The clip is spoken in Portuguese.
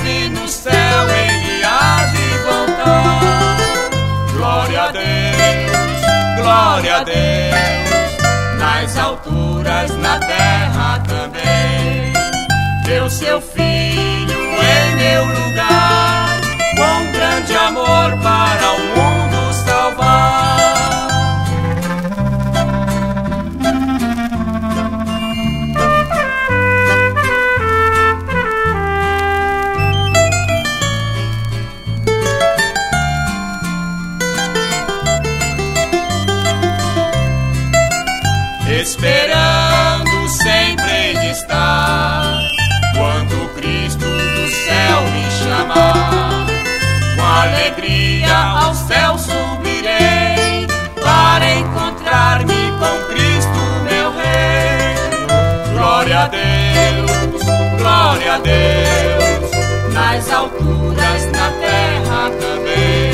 breve no céu ele há de voltar. Glória a Deus, glória a Deus, nas alturas, na terra também. Deu seu filho em meu lugar, com grande amor para o mundo salvar. Esperando sempre de estar, quando Cristo do céu me chamar, com alegria ao céu subirei, para encontrar-me com Cristo meu Rei. Glória a Deus, glória a Deus, nas alturas, na terra também.